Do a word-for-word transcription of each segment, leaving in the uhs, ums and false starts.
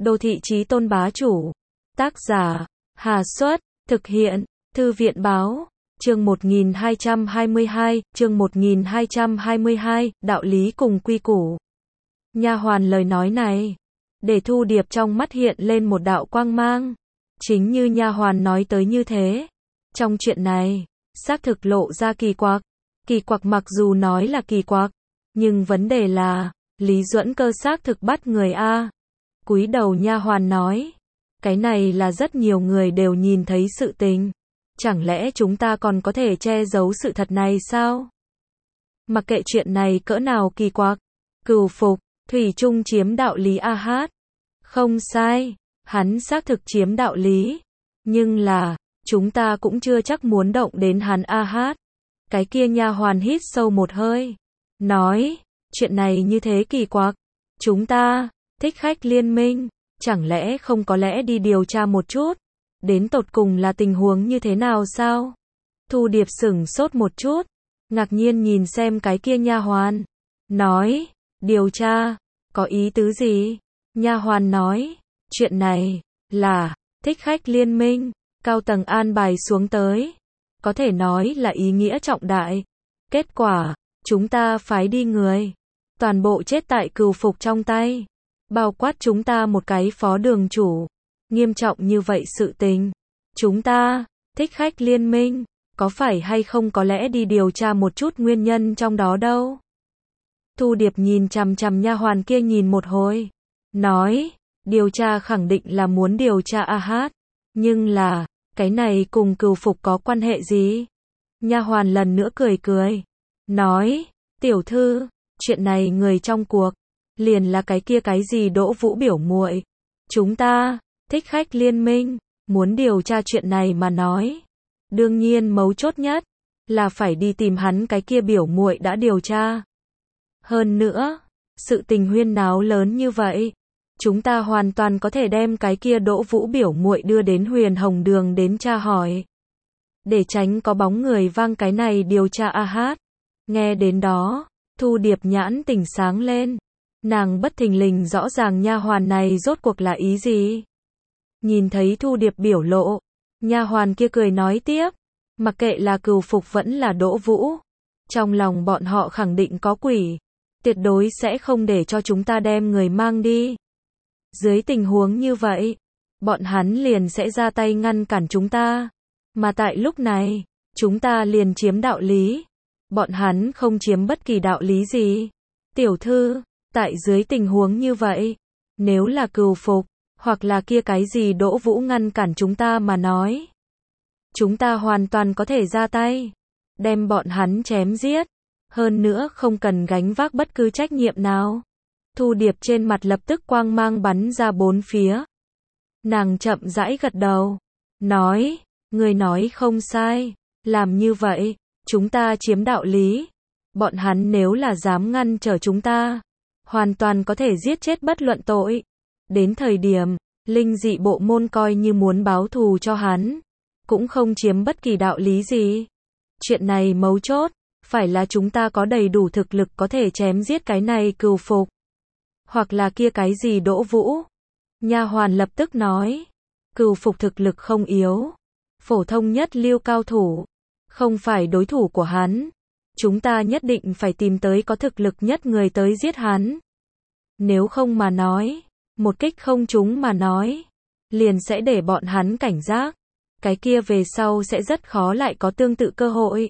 Đô thị chí tôn bá chủ. Tác giả, Hà Xuất, thực hiện, Thư viện báo. Chương một nghìn hai trăm hai mươi hai, chương một nghìn hai trăm hai mươi hai, đạo lý cùng quy củ. Nha hoàn lời nói này, để Thu Điệp trong mắt hiện lên một đạo quang mang. Chính như nha hoàn nói tới như thế. Trong chuyện này, xác thực lộ ra kỳ quặc. Kỳ quặc mặc dù nói là kỳ quặc, nhưng vấn đề là, Lý Duẫn Cơ xác thực bắt người a. Cúi đầu nha hoàn nói, cái này là rất nhiều người đều nhìn thấy sự tình. Chẳng lẽ chúng ta còn có thể che giấu sự thật này sao? Mặc kệ chuyện này cỡ nào kỳ quặc, Cửu Phục, thủy chung chiếm đạo lý a hát. Không sai, hắn xác thực chiếm đạo lý. Nhưng là, chúng ta cũng chưa chắc muốn động đến hắn a hát. Cái kia nha hoàn hít sâu một hơi. Nói, chuyện này như thế kỳ quặc. Chúng ta, thích khách liên minh, chẳng lẽ không có lẽ đi điều tra một chút? Đến tột cùng là tình huống như thế nào sao? Thu Điệp sửng sốt một chút, ngạc nhiên nhìn xem cái kia nha hoàn. Nói, điều tra, có ý tứ gì? Nha hoàn nói, chuyện này, là, thích khách liên minh, cao tầng an bài xuống tới. Có thể nói là ý nghĩa trọng đại. Kết quả, chúng ta phái đi người. Toàn bộ chết tại Cửu Phục trong tay. Bao quát chúng ta một cái phó đường chủ. Nghiêm trọng như vậy sự tình. Chúng ta, thích khách liên minh, có phải hay không có lẽ đi điều tra một chút nguyên nhân trong đó đâu? Thu Điệp nhìn chằm chằm nha hoàn kia nhìn một hồi. Nói, điều tra khẳng định là muốn điều tra a hát. Nhưng là, cái này cùng Cửu Phục có quan hệ gì? Nha hoàn lần nữa cười cười. Nói, tiểu thư, chuyện này người trong cuộc, liền là cái kia cái gì Đỗ Vũ biểu muội. Chúng ta, thích khách liên minh, muốn điều tra chuyện này mà nói. Đương nhiên mấu chốt nhất, là phải đi tìm hắn cái kia biểu muội đã điều tra. Hơn nữa, sự tình huyên náo lớn như vậy, chúng ta hoàn toàn có thể đem cái kia Đỗ Vũ biểu muội đưa đến Huyền Hồng Đường đến tra hỏi. Để tránh có bóng người vang cái này điều tra a hát. Nghe đến đó, Thu Điệp nhãn tỉnh sáng lên. Nàng bất thình lình rõ ràng nha hoàn này rốt cuộc là ý gì. Nhìn thấy Thu Điệp biểu lộ, nha hoàn kia cười nói tiếp, mặc kệ là Cửu Phục vẫn là Đỗ Vũ, trong lòng bọn họ khẳng định có quỷ, tuyệt đối sẽ không để cho chúng ta đem người mang đi. Dưới tình huống như vậy, bọn hắn liền sẽ ra tay ngăn cản chúng ta, mà tại lúc này, chúng ta liền chiếm đạo lý. Bọn hắn không chiếm bất kỳ đạo lý gì. Tiểu thư, tại dưới tình huống như vậy, nếu là Cửu Phục, hoặc là kia cái gì Đỗ Vũ ngăn cản chúng ta mà nói, chúng ta hoàn toàn có thể ra tay, đem bọn hắn chém giết, hơn nữa không cần gánh vác bất cứ trách nhiệm nào. Thu Điệp trên mặt lập tức quang mang bắn ra bốn phía. Nàng chậm rãi gật đầu, nói, người nói không sai, làm như vậy, chúng ta chiếm đạo lý. Bọn hắn nếu là dám ngăn trở chúng ta, hoàn toàn có thể giết chết bất luận tội. Đến thời điểm, linh dị bộ môn coi như muốn báo thù cho hắn, cũng không chiếm bất kỳ đạo lý gì. Chuyện này mấu chốt, phải là chúng ta có đầy đủ thực lực có thể chém giết cái này Cửu Phục, hoặc là kia cái gì Đỗ Vũ. Nha hoàn lập tức nói, Cửu Phục thực lực không yếu, phổ thông nhất lưu cao thủ, không phải đối thủ của hắn. Chúng ta nhất định phải tìm tới có thực lực nhất người tới giết hắn. Nếu không mà nói, một kích không trúng mà nói, liền sẽ để bọn hắn cảnh giác. Cái kia về sau sẽ rất khó lại có tương tự cơ hội.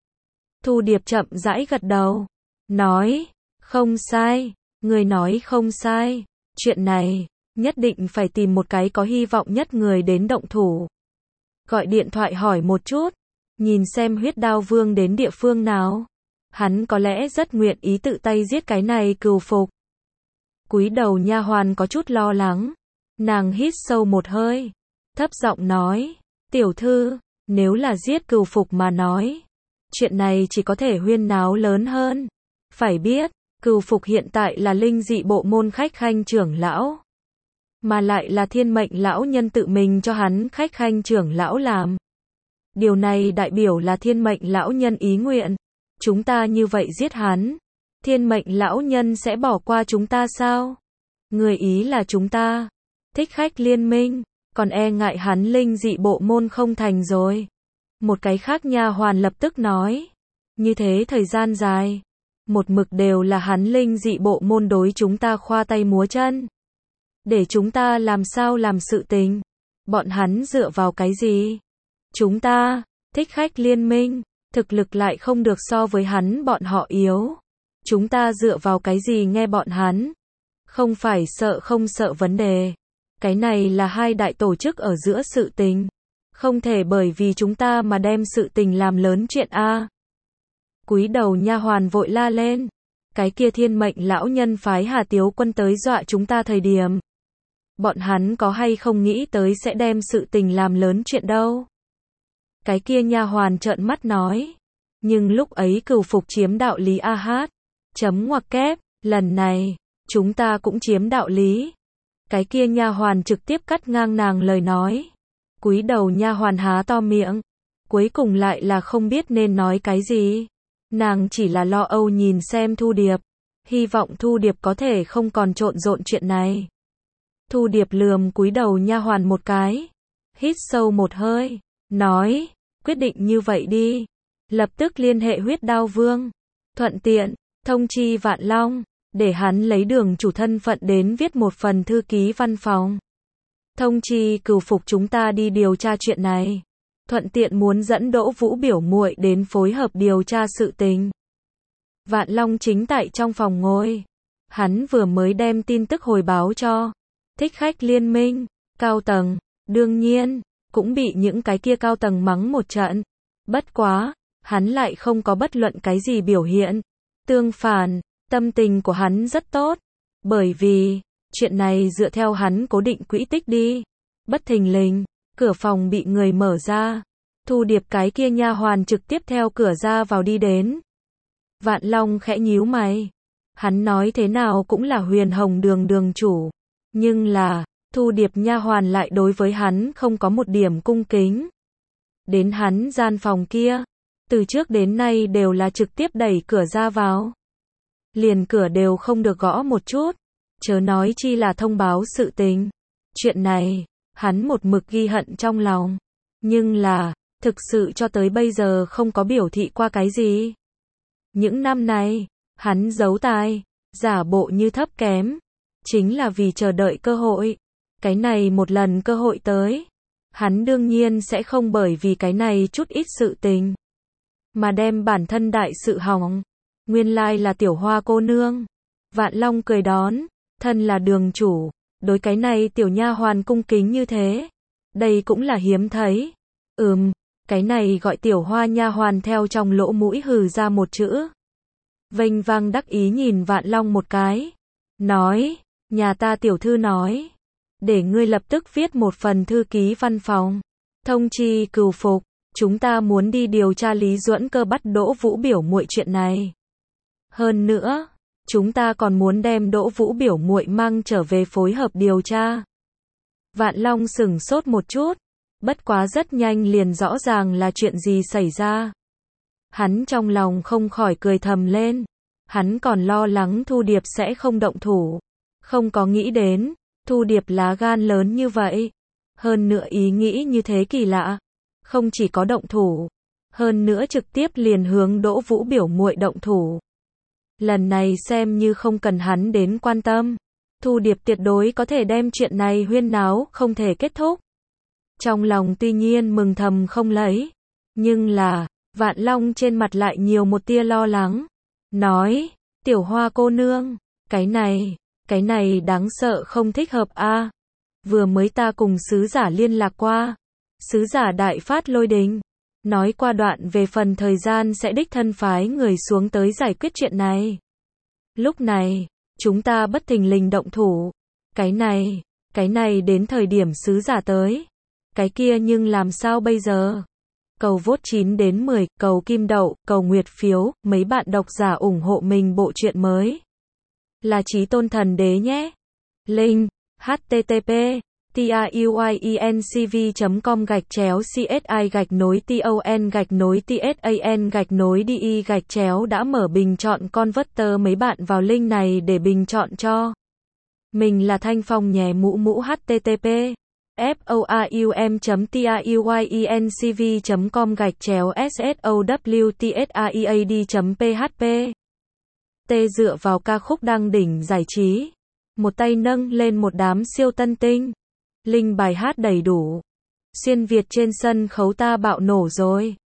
Thu Điệp chậm rãi gật đầu, nói, không sai, người nói không sai. Chuyện này, nhất định phải tìm một cái có hy vọng nhất người đến động thủ. Gọi điện thoại hỏi một chút, nhìn xem Huyết Đao Vương đến địa phương nào. Hắn có lẽ rất nguyện ý tự tay giết cái này Cửu Phục. Cúi đầu nha hoàn có chút lo lắng. Nàng hít sâu một hơi, thấp giọng nói, tiểu thư, nếu là giết Cửu Phục mà nói, chuyện này chỉ có thể huyên náo lớn hơn. Phải biết, Cửu Phục hiện tại là linh dị bộ môn khách khanh trưởng lão, mà lại là thiên mệnh lão nhân tự mình cho hắn khách khanh trưởng lão làm. Điều này đại biểu là thiên mệnh lão nhân ý nguyện. Chúng ta như vậy giết hắn, thiên mệnh lão nhân sẽ bỏ qua chúng ta sao? Người ý là chúng ta thích khách liên minh, còn e ngại hắn linh dị bộ môn không thành rồi. Một cái khác nha hoàn lập tức nói, như thế thời gian dài, một mực đều là hắn linh dị bộ môn đối chúng ta khoa tay múa chân. Để chúng ta làm sao làm sự tình, bọn hắn dựa vào cái gì? Chúng ta, thích khách liên minh, thực lực lại không được so với hắn bọn họ yếu. Chúng ta dựa vào cái gì nghe bọn hắn? Không phải sợ không sợ vấn đề. Cái này là hai đại tổ chức ở giữa sự tình. Không thể bởi vì chúng ta mà đem sự tình làm lớn chuyện a. Cúi đầu nha hoàn vội la lên. Cái kia thiên mệnh lão nhân phái Hà Tiếu Quân tới dọa chúng ta thời điểm. Bọn hắn có hay không nghĩ tới sẽ đem sự tình làm lớn chuyện đâu. Cái kia nha hoàn trợn mắt nói. Nhưng lúc ấy cừu phục chiếm đạo lý a hát. Chấm ngoặc kép, lần này, chúng ta cũng chiếm đạo lý. Cái kia nha hoàn trực tiếp cắt ngang nàng lời nói. Cúi đầu nha hoàn há to miệng. Cuối cùng lại là không biết nên nói cái gì. Nàng chỉ là lo âu nhìn xem Thu Điệp. Hy vọng Thu Điệp có thể không còn trộn rộn chuyện này. Thu Điệp lườm cúi đầu nha hoàn một cái. Hít sâu một hơi. Nói, quyết định như vậy đi. Lập tức liên hệ huyết đao vương. Thuận tiện, thông chi Vạn Long. Để hắn lấy đường chủ thân phận đến viết một phần thư ký văn phòng. Thông chi cừu phục chúng ta đi điều tra chuyện này. Thuận tiện muốn dẫn Đỗ Vũ biểu muội đến phối hợp điều tra sự tình. Vạn Long chính tại trong phòng ngồi. Hắn vừa mới đem tin tức hồi báo cho thích khách liên minh, cao tầng, đương nhiên, cũng bị những cái kia cao tầng mắng một trận. Bất quá, hắn lại không có bất luận cái gì biểu hiện. Tương phản, tâm tình của hắn rất tốt. Bởi vì, chuyện này dựa theo hắn cố định quỹ tích đi. Bất thình lình, cửa phòng bị người mở ra. Thu Điệp cái kia nha hoàn trực tiếp theo cửa ra vào đi đến. Vạn Long khẽ nhíu mày. Hắn nói thế nào cũng là Huyền Hồng Đường đường chủ. Nhưng là, Thu Điệp nha hoàn lại đối với hắn không có một điểm cung kính. Đến hắn gian phòng kia, từ trước đến nay đều là trực tiếp đẩy cửa ra vào. Liền cửa đều không được gõ một chút, chớ nói chi là thông báo sự tình. Chuyện này, hắn một mực ghi hận trong lòng. Nhưng là, thực sự cho tới bây giờ không có biểu thị qua cái gì. Những năm này, hắn giấu tài, giả bộ như thấp kém. Chính là vì chờ đợi cơ hội. Cái này một lần cơ hội tới. Hắn đương nhiên sẽ không bởi vì cái này chút ít sự tình. Mà đem bản thân đại sự hỏng. Nguyên lai là Tiểu Hoa cô nương. Vạn Long cười đón. Thân là đường chủ. Đối cái này tiểu nha hoàn cung kính như thế. Đây cũng là hiếm thấy. Ừm, cái này gọi Tiểu Hoa nha hoàn theo trong lỗ mũi hừ ra một chữ. Vênh vang đắc ý nhìn Vạn Long một cái. Nói, nhà ta tiểu thư nói. Để ngươi lập tức viết một phần thư ký văn phòng. Thông chi cừu phục. Chúng ta muốn đi điều tra Lý Duẫn Cơ bắt Đỗ Vũ biểu muội chuyện này. Hơn nữa, chúng ta còn muốn đem Đỗ Vũ biểu muội mang trở về phối hợp điều tra. Vạn Long sửng sốt một chút. Bất quá rất nhanh liền rõ ràng là chuyện gì xảy ra. Hắn trong lòng không khỏi cười thầm lên. Hắn còn lo lắng Thu Điệp sẽ không động thủ. Không có nghĩ đến, Thu Điệp lá gan lớn như vậy. Hơn nữa ý nghĩ như thế kỳ lạ. Không chỉ có động thủ, hơn nữa trực tiếp liền hướng Đỗ Vũ biểu muội động thủ. Lần này xem như không cần hắn đến quan tâm. Thu Điệp tuyệt đối có thể đem chuyện này huyên náo không thể kết thúc. Trong lòng tuy nhiên mừng thầm không lấy. Nhưng là, Vạn Long trên mặt lại nhiều một tia lo lắng. Nói, Tiểu Hoa cô nương, cái này, cái này đáng sợ không thích hợp a. Vừa mới ta cùng sứ giả liên lạc qua. Sứ giả đại phát lôi đình. Nói qua đoạn về phần thời gian sẽ đích thân phái người xuống tới giải quyết chuyện này. Lúc này, chúng ta bất thình lình động thủ. Cái này, cái này đến thời điểm sứ giả tới. Cái kia nhưng làm sao bây giờ? Cầu vote chín đến mười, cầu kim đậu, cầu nguyệt phiếu, mấy bạn độc giả ủng hộ mình bộ truyện mới. Là Chí Tôn Thần Đế nhé. Link, http tuyencv chấm com gạch chéo csi gạch nối ton gạch nối tsan gạch nối di gạch chéo đã mở bình chọn converter mấy bạn vào link này để bình chọn cho Mình là Thanh Phong nhé mũ mũ http forum chấm tuyyencv chấm com gạch chéo sowtsaead chấm php. T dựa vào ca khúc đăng đỉnh giải trí. Một tay nâng lên một đám siêu tân tinh. Link bài hát đầy đủ. Xuyên Việt trên sân khấu ta bạo nổ rồi.